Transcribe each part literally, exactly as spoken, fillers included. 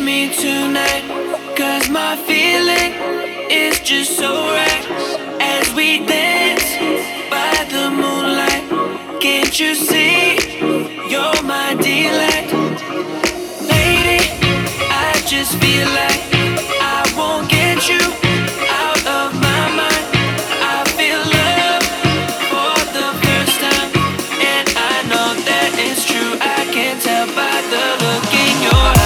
me tonight, 'cause my feeling is just so right. As we dance by the moonlight, can't you see you're my delight? Lady, I just feel like I won't get you out of my mind. I feel love for the first time, and I know that it's true. I can tell by the look in your eyes.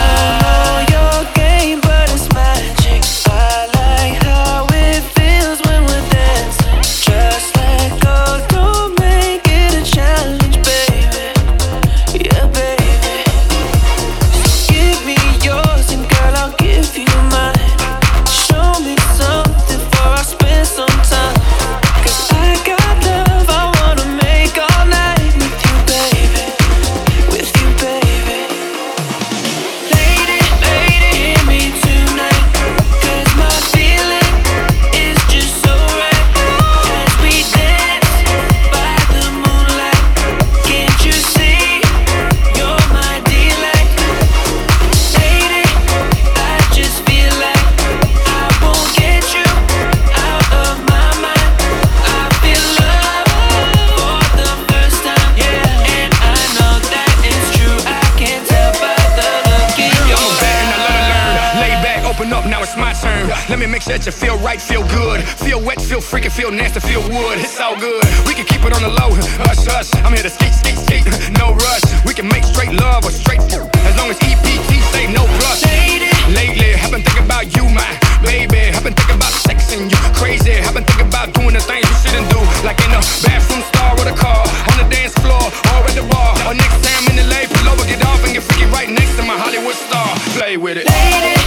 Let me make sure that you feel right, feel good. Feel wet, feel freaky, feel nasty, feel wood. It's all good. We can keep it on the low. Hush, hush. I'm here to skate, skate, skate. No rush. We can make straight love or straight food. As long as E P T say no plus. Lately, I've been thinking about you, my baby. I've been thinking about sexing you. Crazy. I've been thinking about doing the things you shouldn't do. Like in a bathroom stall with a car. On the dance floor or at the bar. Or next time in the lay, pull over, get off and get freaky right next to my Hollywood star. Play with it. Lady.